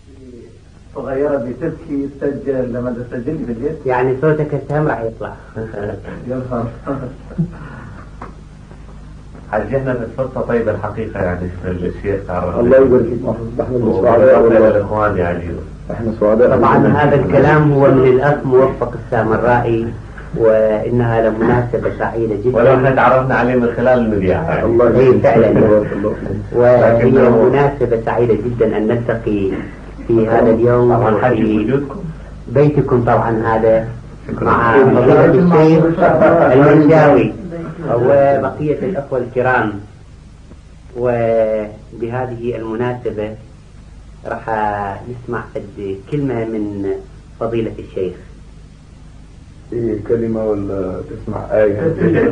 صغيرة بتبكي تسجل لما تسجل لي بالبيت يعني صوتك التهم راح يطلع. يظهر. حجحنا في الفرصة طيبة الحقيقة يعني في الشيخ تعرف. الله يبارك فيك. احنا سعداء الاخوان يعني. احنا سعداء. طبعا هذا الكلام هو من الاخ موفق السامرائي، وانها لمناسبة سعيدة جدا. ولو احنا تعرفنا عليه من خلال المذياع يعني. الله فعلا. وهي مناسبة سعيدة جدا ان نلتقي في هذا اليوم في بيتكم طبعا هذا مع فضيلة الشيخ المنشاوي وبقية الأخوة الكرام. وبهذه المناسبة راح نسمع كلمة من فضيلة الشيخ. كلمة ولا تسمع آية؟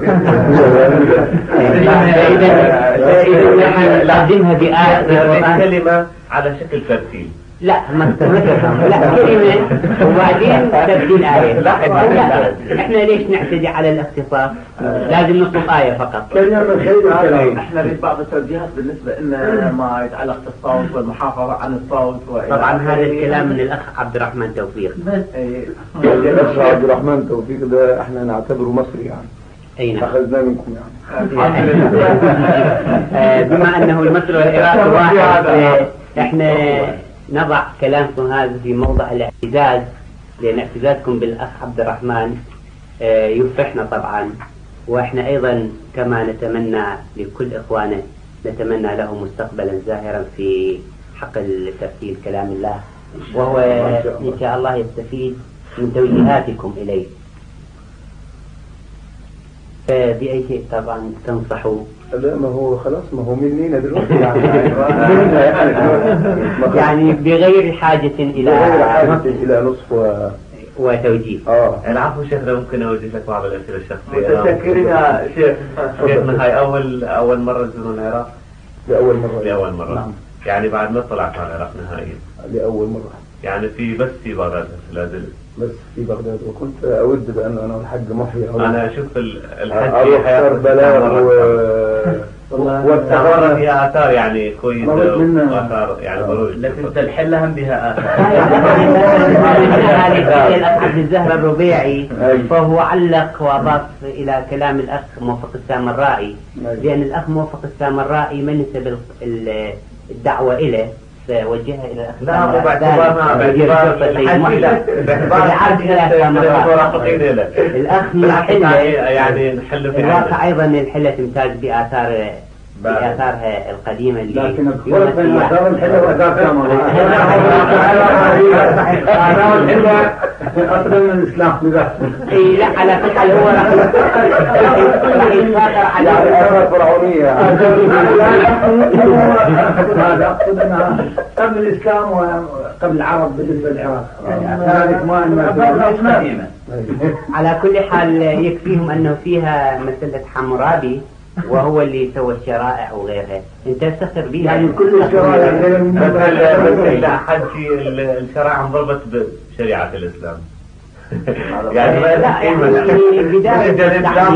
إذا نقدمها بآية كلمة على شكل ترتيب. لا ما تفهم. لا كلمة وبعدين تبديل آية. لا احنا ليش نعتدي على الاختصاص؟ لازم نطلب آية فقط. كلمة من خير الكلام. احنا نريد بعض التوجيهات بالنسبة لنا ما يتعلق بالصوت والمحافظة عن الصوت. طبعا هذا الكلام من الأخ عبد الرحمن توفيق. الأخ عبد الرحمن توفيق ده احنا نعتبره مصري يعني. أي نعم. أخذنا منكم يعني. بما أنه المصري والعراق واحد، احنا نضع كلامكم هذا في موضع الاعتزاز، لأن اعتزازكم بالأخ عبد الرحمن يفرحنا طبعا. وإحنا أيضا كما نتمنى لكل إخوانه نتمنى له مستقبلا زاهرا في حقل ترتيل كلام الله، وهو إن شاء الله يستفيد من توجيهاتكم إليه. فبأي شيء طبعا تنصحوا؟ لا ما هو خلاص ما هو منينا دلوقتي يعني بغير حاجة إلى نصف وتوجيه. العفو شيخ، لو ممكن أوجه لك بعض الأسئلة الشخصية. متشكرين يا شيخ. شيخنا هاي أول مرة تزورون العراق؟ لأول مرة. نعم. يعني بعد ما طلعت على العراق نهائيا؟ لأول مرة. يعني بس في بغداد لا زلت؟ بس في بغداد، وكنت أود بأن أنا والحج محيي أنا أشوف الحج أروح كربلاء واستمر فيها آثار يعني كويسة وآثار يعني ضروري. لكن تلحلها بها آثار. الأخ عبد الزهر الربيعي فهو علق وأضاف إلى كلام الأخ موفق السامرائي، لأن الأخ موفق السامرائي ما نسب الدعوة إليه وجهها إلى الأخ. لا مو الأخ من حلة يعني نحل في الواقع أيضا الحلة تمتاز بآثارها القديمة اللي لكن الفرق بين آثار الحلة وآثار السامرائي آثار الحلة أصلا من الإسلام بذاته. اي لا على فكرة هو راح يتفاخر على الآثار الفرعونية. هذا أقصد أنها قبل الإسلام وقبل العرب بالنسبة للعراق. على كل حال يكفيهم أنه فيها مسألة حمورابي وهو اللي سوى الشرائع وغيرها. انت تفتخر بها يعني كل الشرائع لا حد في الشرائع انضربت بشريعة الإسلام. يعني بداية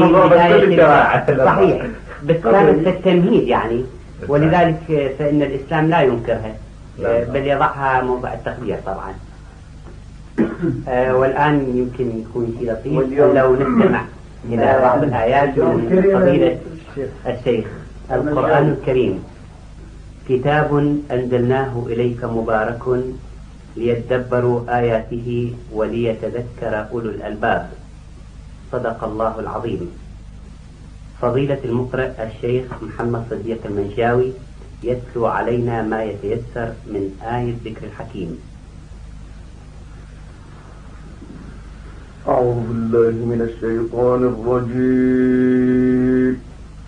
صحيح، بس كانت في التمهيد يعني، ولذلك فإن الإسلام لا ينكرها بل يضعها موضع التخدير طبعا. والآن يمكن يكون شيء لطيف لو نستمع إلى بعض الآيات من فضيلة الشيخ. القرآن الكريم كتاب أنزلناه إليك مبارك ليدبروا آياته وليتذكر أولو الألباب. صدق الله العظيم. فضيلة المقرئ الشيخ محمد صديق المنشاوي يتلو علينا ما يتيسر من آية ذكر الحكيم. أعوذ بالله من الشيطان الرجيم.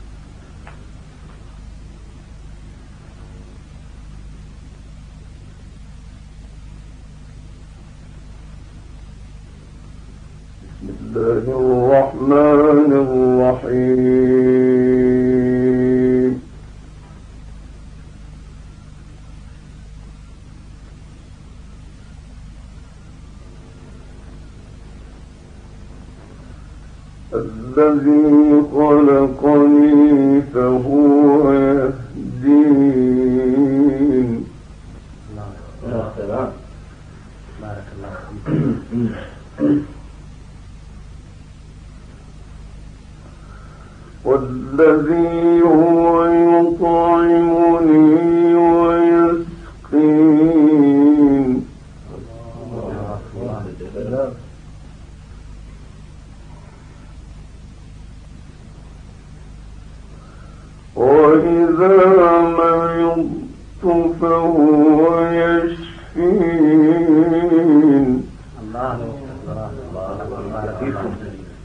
بسم الله الرحمن الرحيم. الذي خلقني فهو يهدين. الذي هو يطعمني ويسقين وإذا مرضت فهو يشفين. الله فيكم.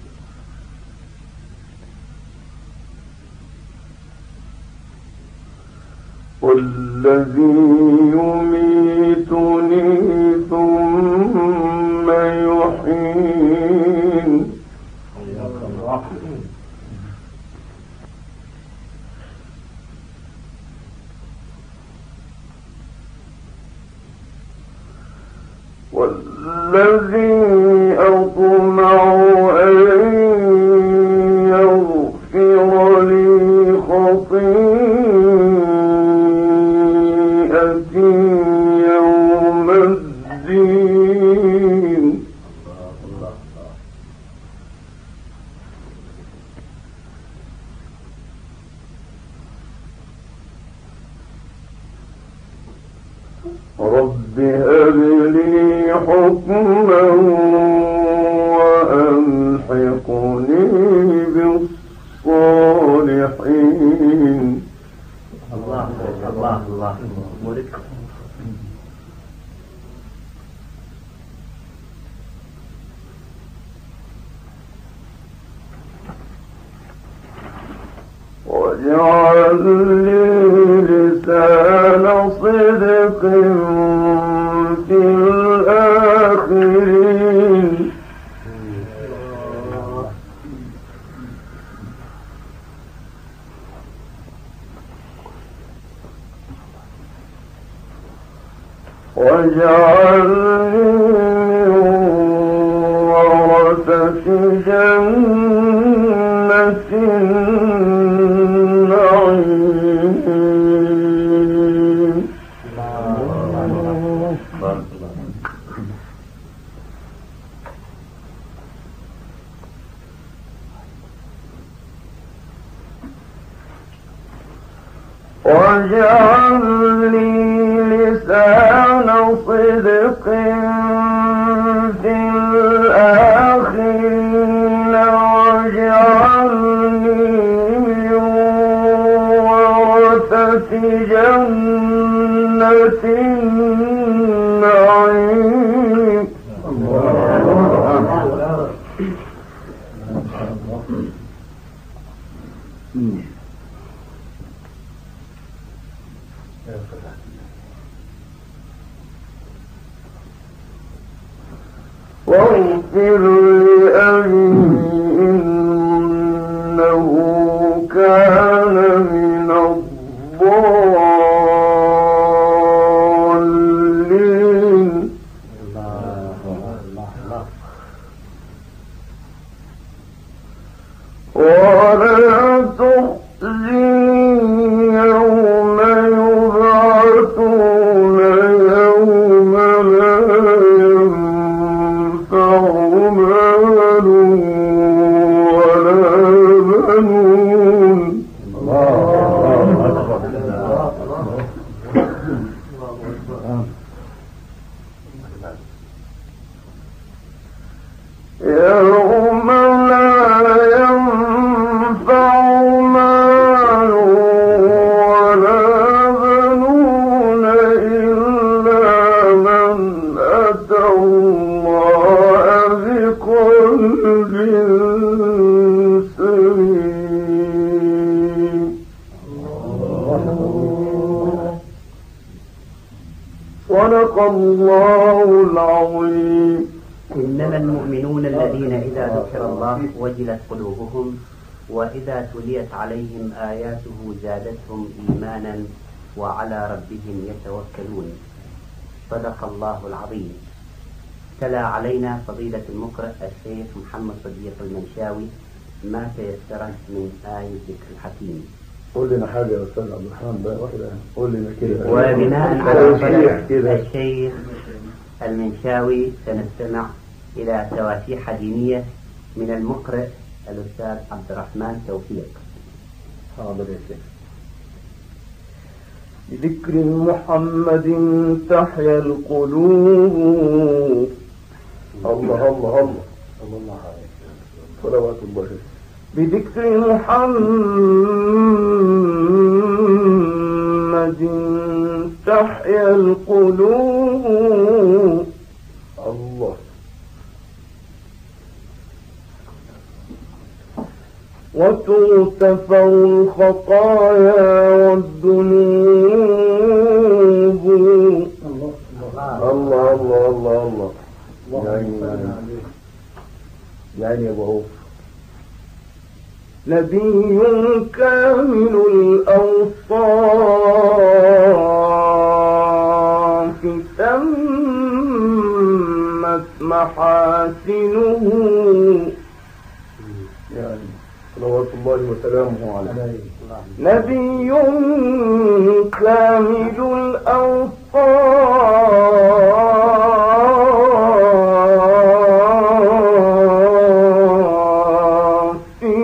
والذي يميتني ثم يحيين. والذي أطمع أن يغفر لي خطيئتي يوم الدين. رب هب لي حكما وألحقني بالصالحين. الله الله الله ملك. واجعل لي لسان صدق في الآخرين. واجعلني ورثة جنة النعيم. واجعل لي لسان صدق في الآخرين. واجعلني من ورثة جنة النعيم. واغفر لأبي إنه كان من الضالين. ولا تخزني يوم يبعثون يوم لا ينفع مال ولا بنون. يوم لا ينفع مال ولا بنون إلا من أتى الله بقلب سليم. صدق الله العظيم. إنما المؤمنون الذين إذا ذكر الله وجلت قلوبهم وإذا تليت عليهم آياته زادتهم إيمانا وعلى ربهم يتوكلون. صدق الله العظيم. تلا علينا فضيلة المقرئ الشيخ محمد صديق المنشاوي ما تيسر من آية ذكر الحكيم. قول لنا حاجة يا أستاذ عبد الرحمن بقى واحدة. قول لنا كده. وبناء على طلب الشيخ المنشاوي سنستمع إلى تواشيح دينية من المقرئ الأستاذ عبد الرحمن توفيق. بذكر محمد تحيا القلوب. الله الله الله الله صلوات الله. بذكر محمد تحيا القلوب. الله. وتغتفر الخطايا والذنوب. الله الله الله الله. يعني يا ابو عوف نبي كامل الأوصاف تمت محاسنه. يعني صلوات الله وسلامه عليه. نبي كامل الأوصاف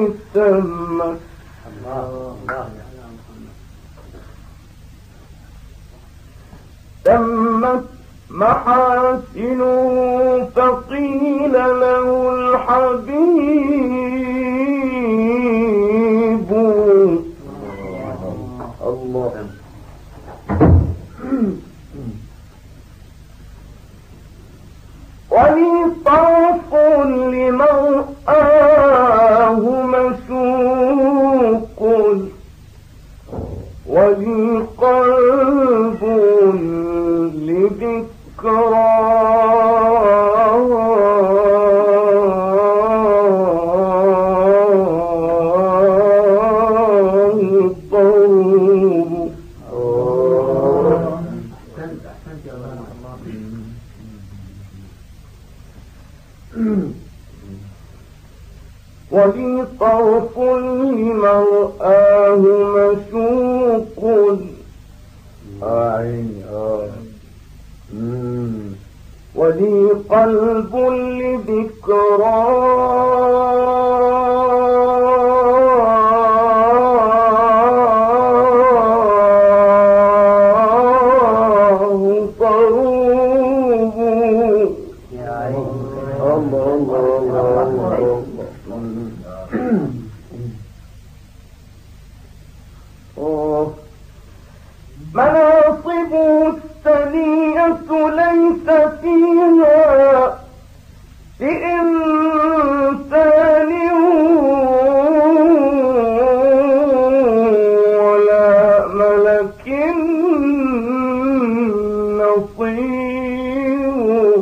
تمت محاسنه. فقيل له الحبيب. الله. ولي طرف لمرآه مسوق. ولي قلب ولي طرف لمرآه مسوق. عيني ولي قلب لذكراه طروب. الله الله الله. مناصبه الثنية ليس فيها لإنسان ولا ملك نصير.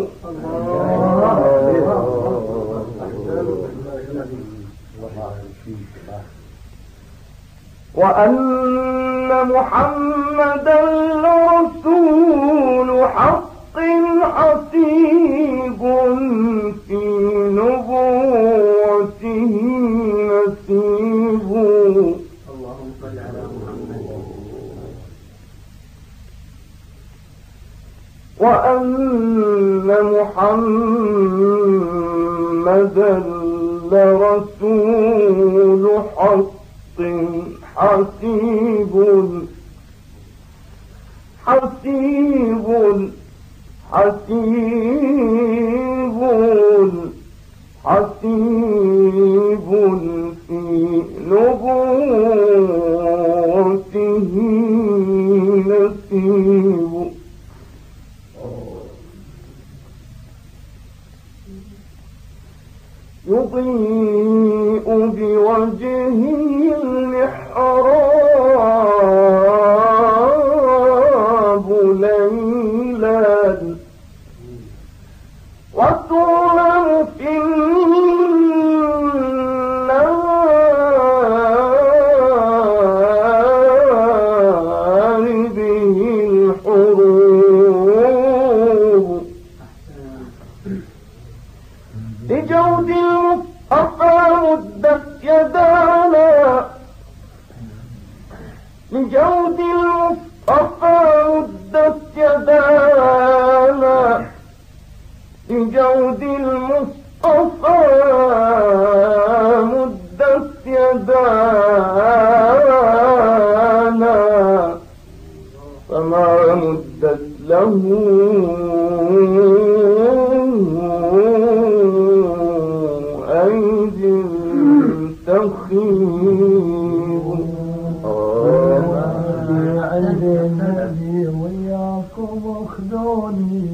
وأن محمدا لرسول حق حسيب في نبوته نسيب. اللهم صل على محمد. وأن محمدا لرسول حق حسيب حسيب حسيب حسيب في نبوته نسيب. يضيء بوجهه المحراب ليلا وتظلم في النار به الحروب. لجود المصطفى مدت يدانا. لجود المصطفى مدت يدانا. لجود المصطفى مدت يدانا. ومدت له أيدي تخيب عندي النبي وياكم اخذوني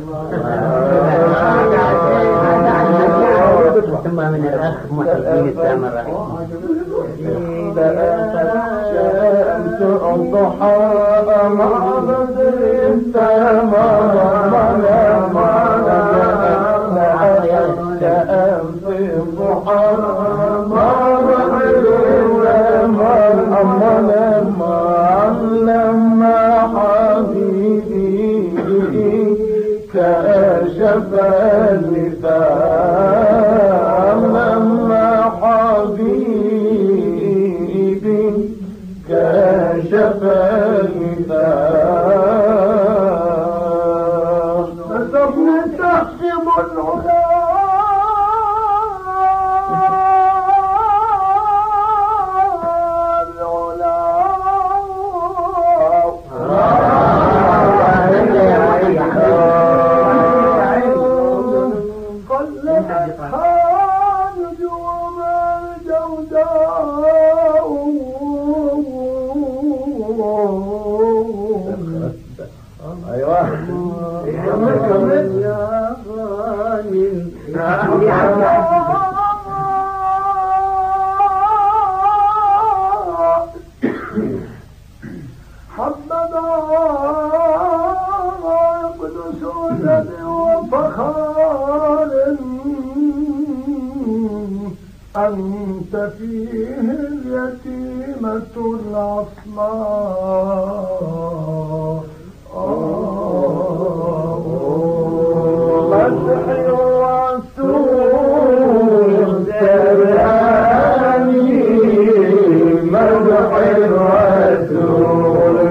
ثم من الأخ محي الدين السامر شمس الضحى مع بدر السماء شمس الضحى مع بدر السماء لما حبيبي كشف اللسان لما حبيبي كشف اللسان فتبني تحسب العلا أنت فيه اليتيمة العصماء مدح الرسول تباني مدح الرسول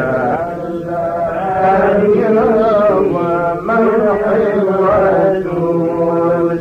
تباني مدح الرسول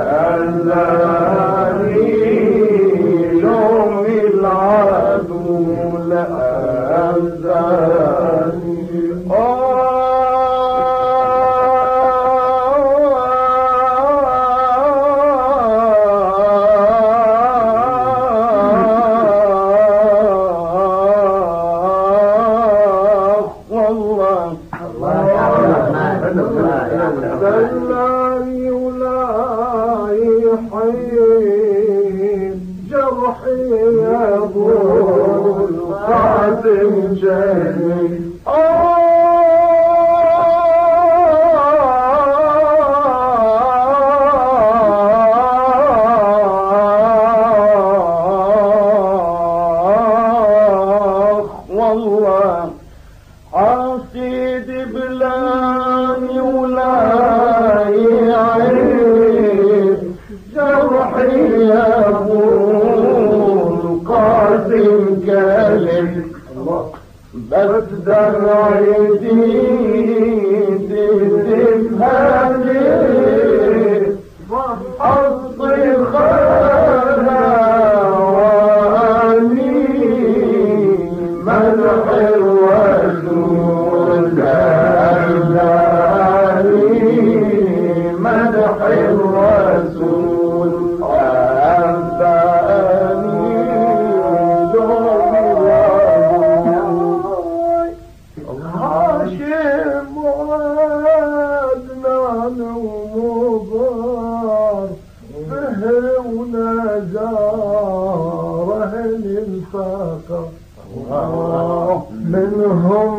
منهم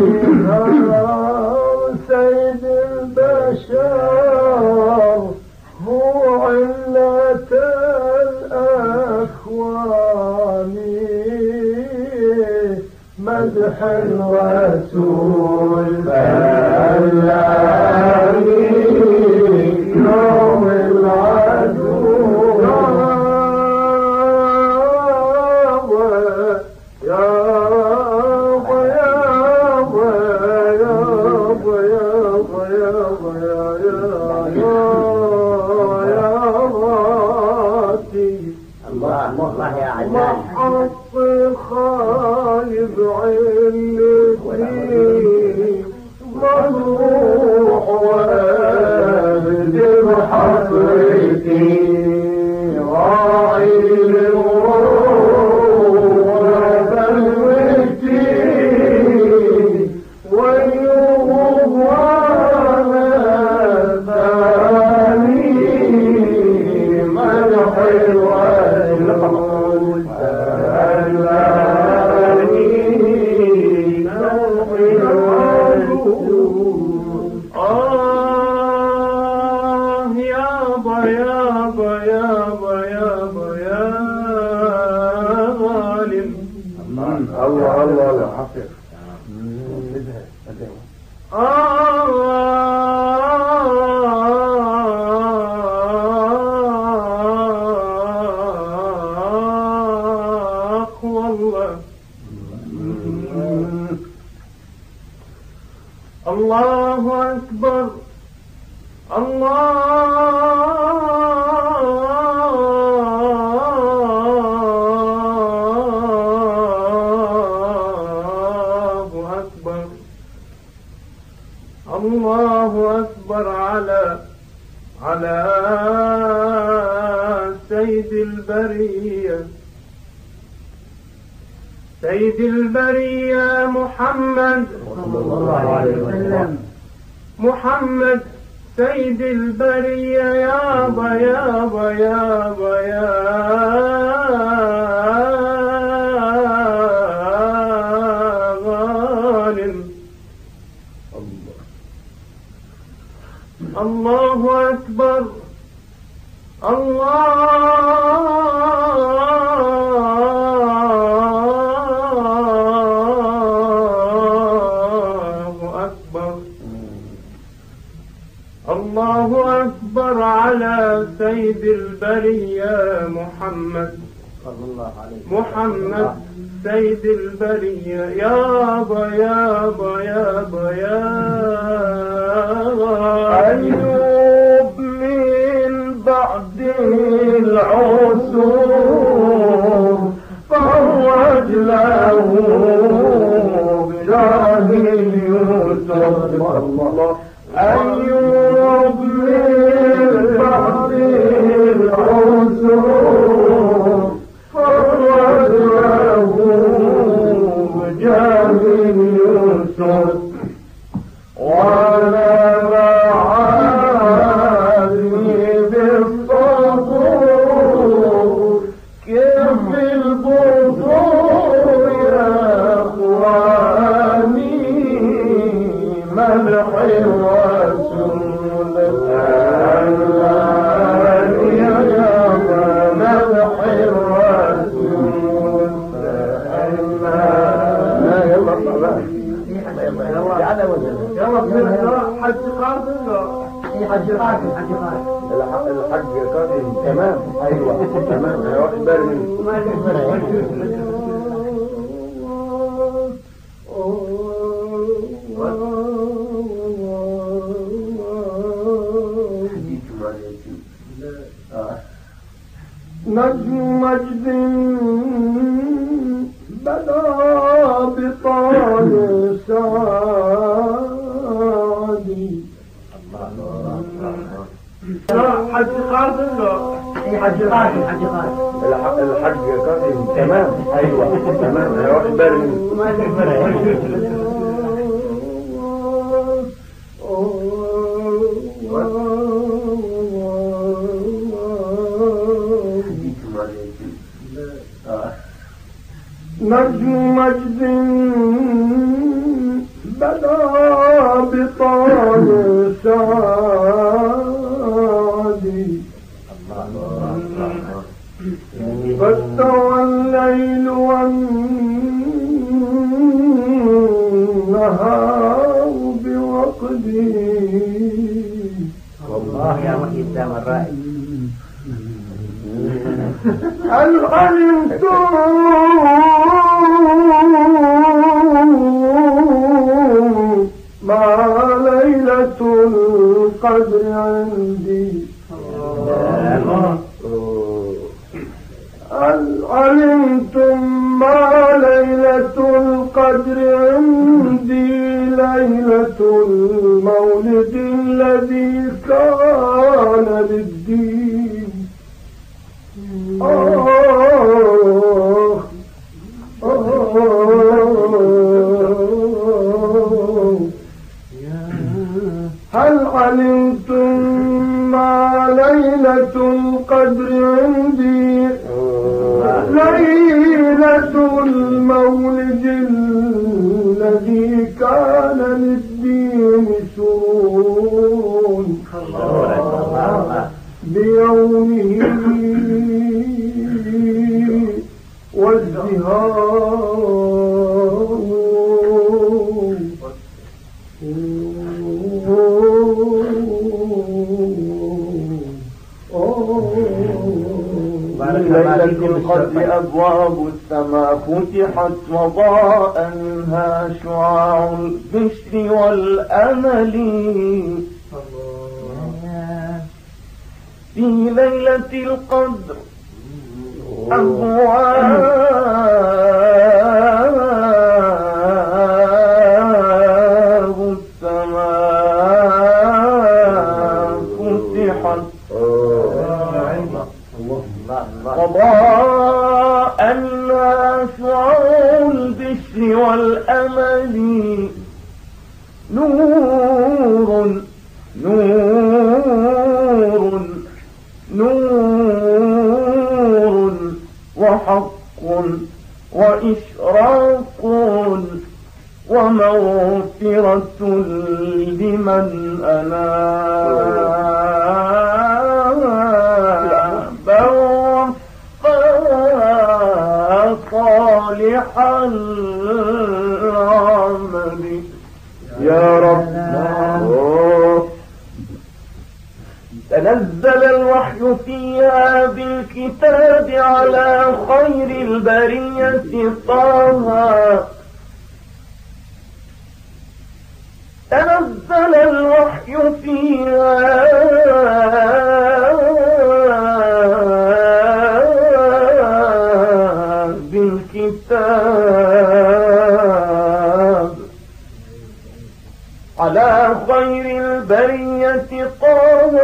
بها سيد البشر هو علة الأخوان مدح الرسول بلاني يوم العدو محط خايب علتي يابا يابا يابا يابا يا غالب. الله الله الله حفظ. والله الله أكبر الله أكبر الله أكبر على سيد البرية سيد البرية محمد صلى الله عليه وسلم. محمد سيد البرية يابا يابا يابا يا غالب. الله أكبر الله أكبر على سيد البرية محمد محمد سيد البرية يابا يابا يابا يا أيوب من بعد العسور فرج له بجاه يوسف. أيوب من بعد العسور فرج له بجاه يوسف. ولا معاني بالصبور كيف البطور يا اخواني ملح الرسول يا ملح الرسول. يلا حج قاسم حج قاسم الحج قاسم تمام. ايوه تمام. انا واخد بالي نجم مجد بدا بطال سعادي. حج قاسم حج قاسم الحج قاسم تمام. ايوه تمام. انا واخد بالي نجم مجد بدا بطال سعادي. فاستوى الليل والنهار بوقته. الله يا محي السلام الرائد. هل علمتم ما ليلة القدر عندي؟ هل علمتم ما ليلة القدر عندي؟ ليلة المولد الذي كان للدين. هل علمتم ما ليلة القدر عندي؟ ليلة المولد الذي كان للدين. الكريم سرور بيومه وازدهار ليلة القدر أبواب السماء فتحت وضاء منها شعاع البشر والأمل في ليلة القدر أبواب السماء فتحت وضاء منها شعاع البشر والأمل نور نور نور وحق وإشراق ومغفرة لمن أناب ووفى صالح العمل يا رب. تنزل الوحي فيها بالكتاب على خير البرية طه. تنزل الوحي فيها بالكتاب على خير البرية طه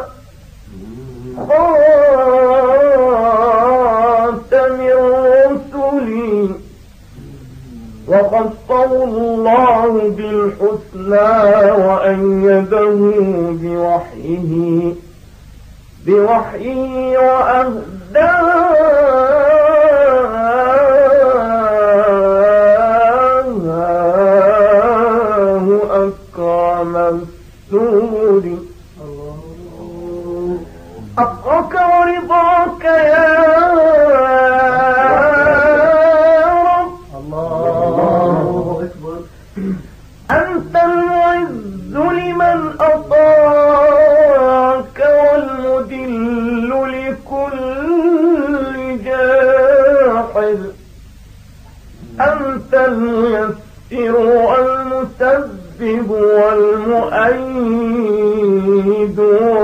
خاتم الرسل وخصه الله بالحسنى وأيده بوحيه وأهداه أكرم السور. أفرك ورضاك يا رب. الله أكبر. أنت المعز لمن أطاعك والمدل لكل جاحد. أنت الميسر والمسبب والمؤيد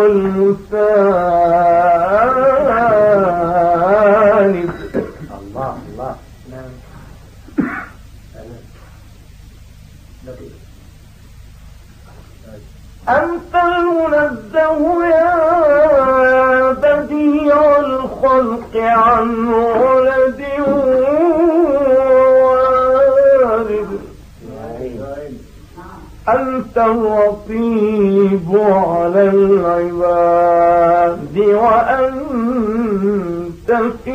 والمساند. الله الله. أنت المنزه يا بديع الخلق عن ولد وارد. أنت الرقيب على العباد وأنت في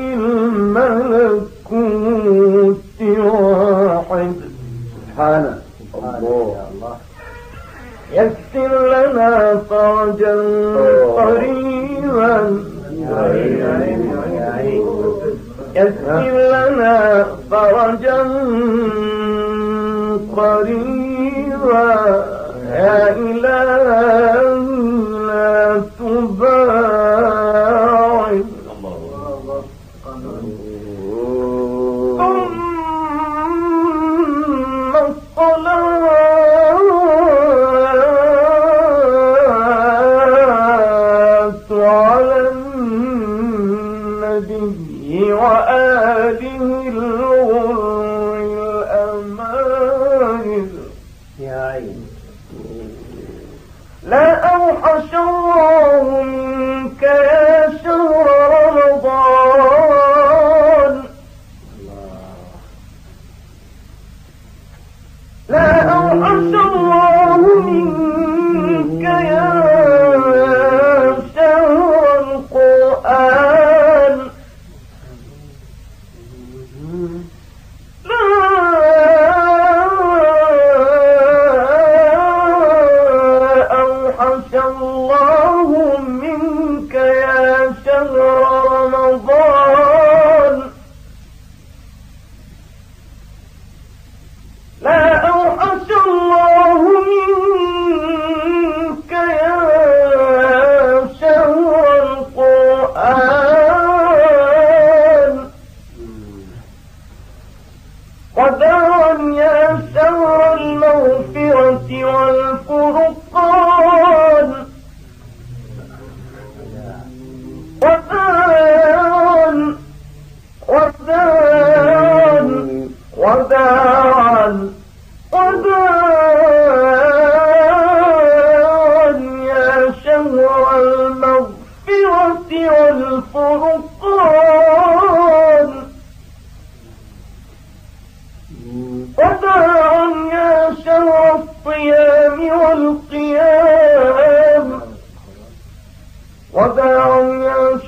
الملكوت واحد. سبحانه الله. يسر لنا فرجا قريبا. يسر لنا فرجا قريبا يا إلهي لا تباعد. ثم الصلاة على النبي وآله الغر الأمان. يا عين لا أوحش الله منك يا شهر رمضان. لا أوحش الله منك يا شهر القرآن. لا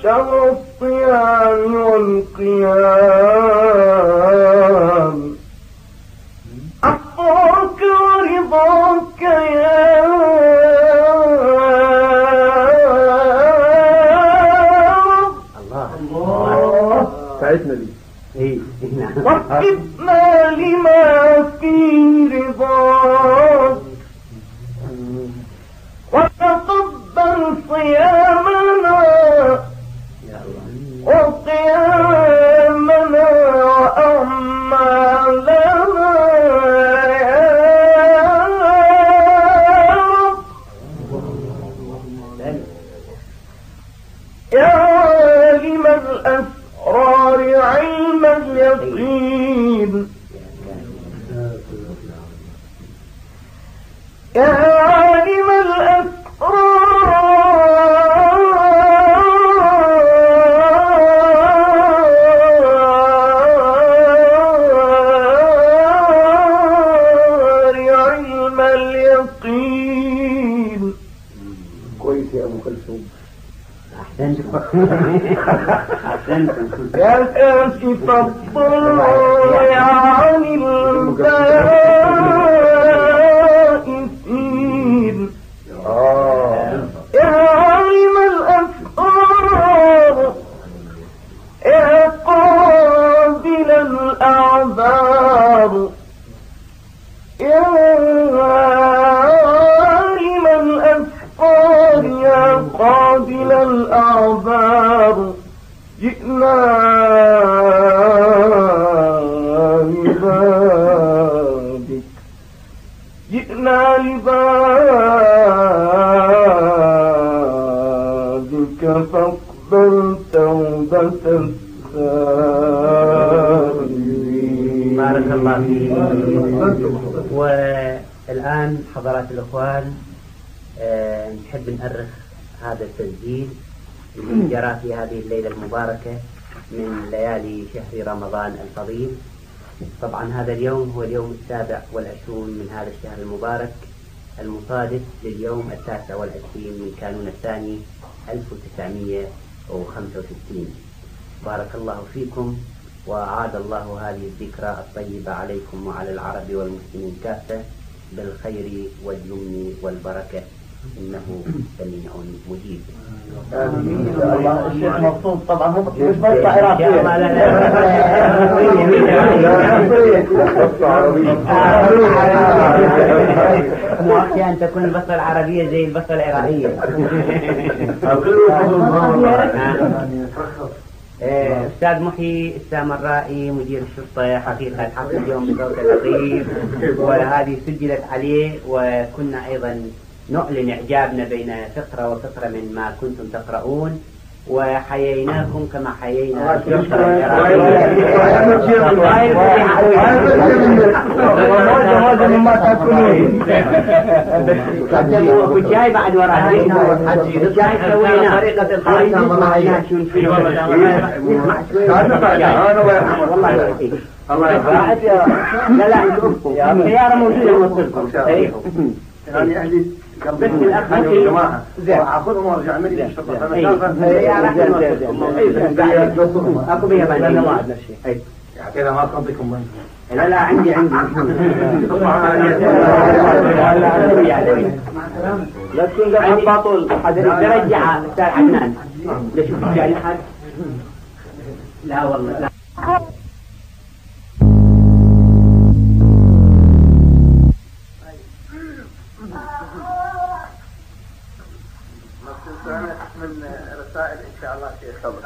شهر الصيام والقيام عفوك ورضاك يا الله ساعدنا دي. وفقنا لما فيه رضاك وتقبل صيامنا وقيامنا وأعمالنا يا عالم الأسرار علم اليقين يا عالم الأسرار علم اليقين. كويس يا ابو كلثوم. يا كاشف الضر عن البائسين يا عالم الأسرار يا قابل الأعذار يا عالم الأسرار يا قابل الأعذار جئنا لبابك جئنا لبابك فاقبل توبة السائلين. بارك الله فيك. والآن حضرات الأخوان نحب نأرخ هذا التسجيل اللي جرى في هذه الليلة المباركة من ليالي شهر رمضان الفضيل. طبعا هذا اليوم هو اليوم 27 من هذا الشهر المبارك المصادف لليوم 29 من كانون الثاني 1965. بارك الله فيكم وأعاد الله هذه الذكرى الطيبة عليكم وعلى العرب والمسلمين كافة بالخير واليمن والبركة إنه سميع مجيب. الله الشيخ مبسوط طبعا مش بطلع عراقية مو أن تكون البصرة العربية زي البصرة العراقية. أستاذ محي السامرائي مدير الشرطة حقيقة حق اليوم بصوت لطيف وهذه سجلت عليه، وكنا أيضا نعلن إعجابنا بين فقرة وفقرة من ما كنتم تقرؤون، وحييناكم كما حيينا الشرطة والجاي بعد وراء الجاي سوينا طريقة الخارجة والله يعطيك الله يبارك. لا لا السيارة موجودة موصلكم. يعني أهلي بس الأخ جماعة أخذهم وأرجع مني الشرطة. أكو بيها بان لا وعدنا شيء كذا ما تنطيكم. لا لا عندي لا تكون قاعد باطل ترجع أستاذ عدنان لشوف جاي حد. لا والله لا. من رسائل إن شاء الله شيخ خبر.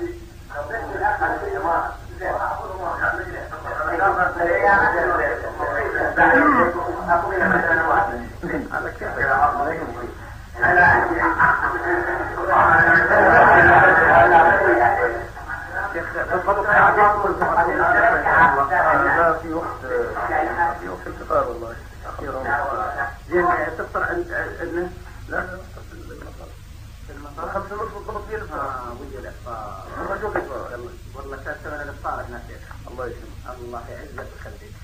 في وقت الفطار والله أخيرا زين تفطر عندنا لا المطار 5 ونص بالضبط في الإفطار. وجه الإفطار والله كان سمعنا الإفطار هناك. الله يسلمك الله يعزك ويخليك.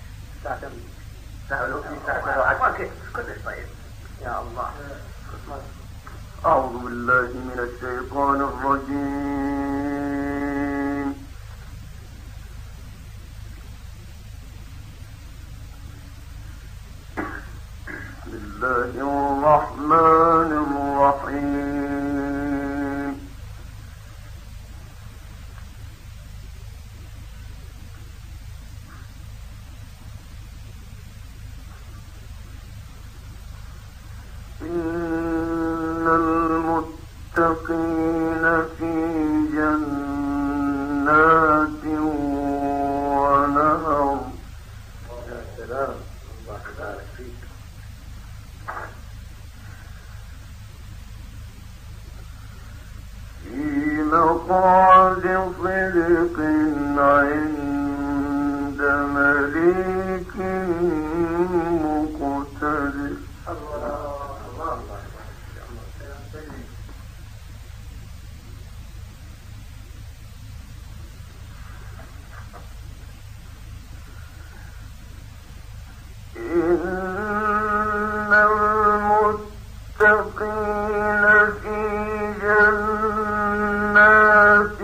ساعة كلش طيب يا الله. أعوذ بالله من الشيطان الرجيم. بسم الله الرحمن الرحيم. إن المتقين في جنات ونهر. يا سلام، الله يبارك فيك. في مقعد صدق عند مليك مقتدر. إن المتقين في جنات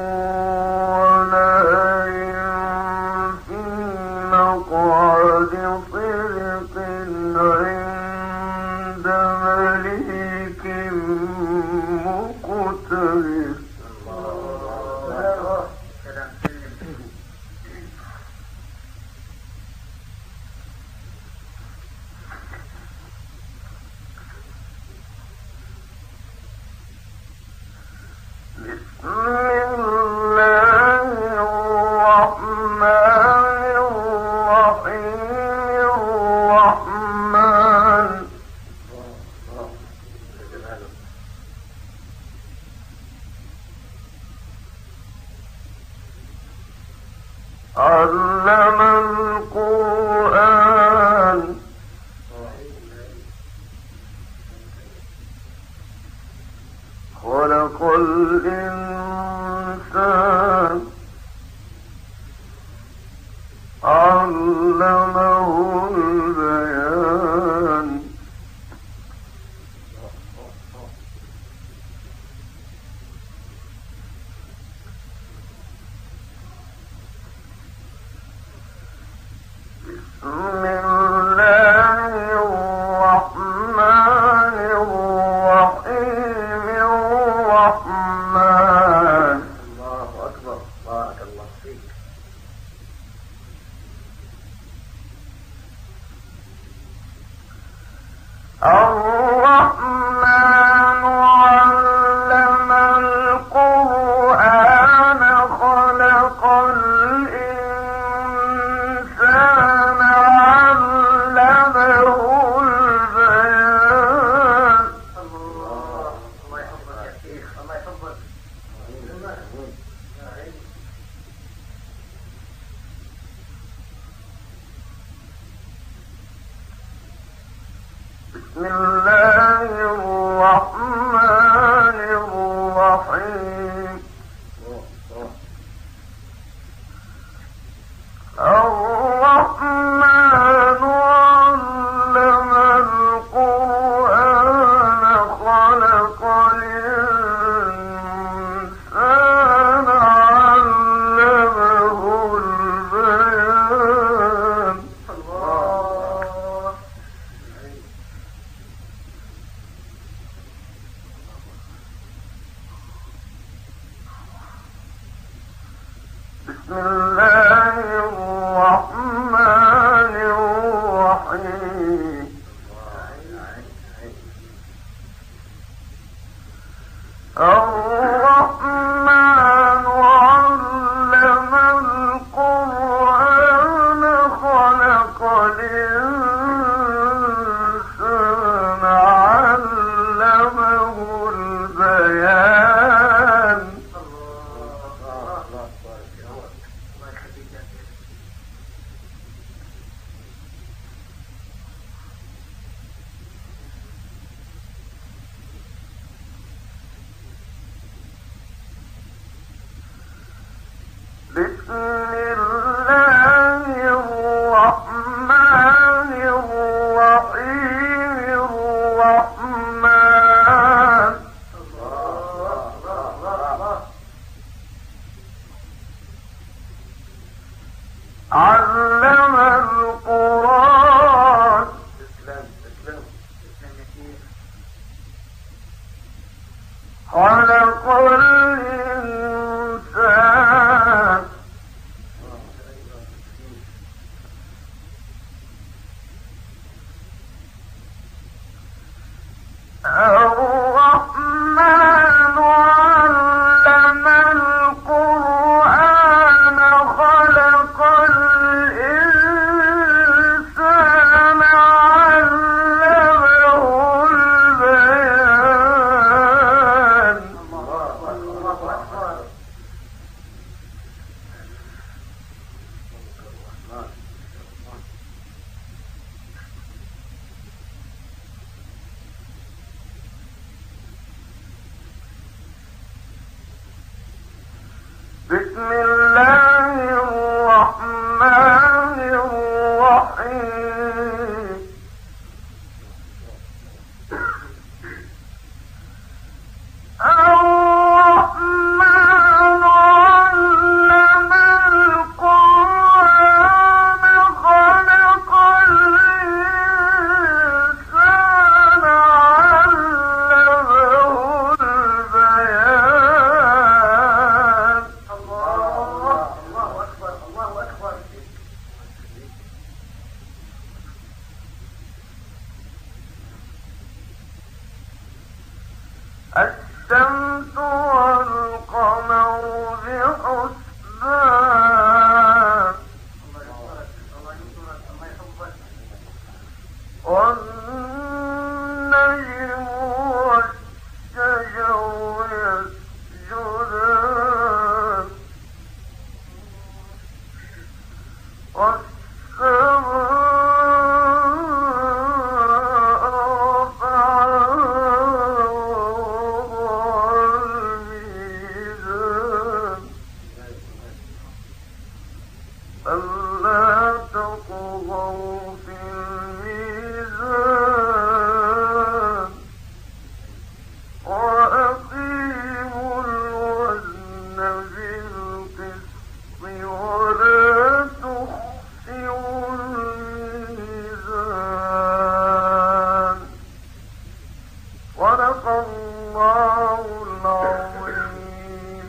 ونهر في مقعد صدق عند مليك مقتدر. بسم الله الرحمن الرحيم. الرحمن علم القرآن. خلق الإنسان علمه البيان. بسم الله الرحمن الرحيم. الرحمن الله أكبر، بارك الله فيك. الرحمن علم القرآن. خلق الإنسان علمه البيان. الله يحفظك يا شيخ، الله يحفظك. بسم الله الرحمن الرحيم. الرحمن علم القرآن. خلق الإنسان علمه البيان. الله. بسم الله الرحمن الرحيم. الرحمن علم القرآن. خلق الإنسان علمه البيان. بسم الله الرحمن الرحيم. الرحمن خلق الإنسان الرحمن علم القرآن خلق الإنسان علمه البيان بسم الله الرحمن الرحيم الرحمن علم القرآن خلق الإنسان علمه البيان الله أكبر الله أكبر الشمس والقمر بحسبان والنجم والشجر يسجدان ألا تطغوا في الميزان وأقيموا الوزن بالقسط ولا تخسروا الميزان صدق الله العظيم.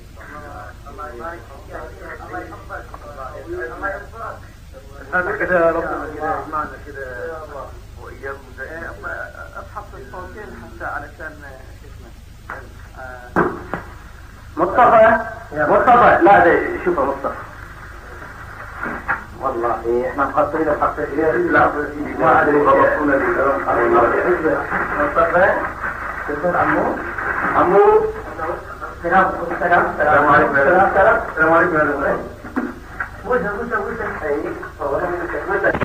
هذا كده ربنا يسمعنا كده وإياكم زي أبحث الصوتين حتى علشان اسمه مصطفى لا ده شوفه مصطفى والله احنا مقصرين الحق لا ما ادري مصطفى تقول عمو السلام عليكم السلام عليكم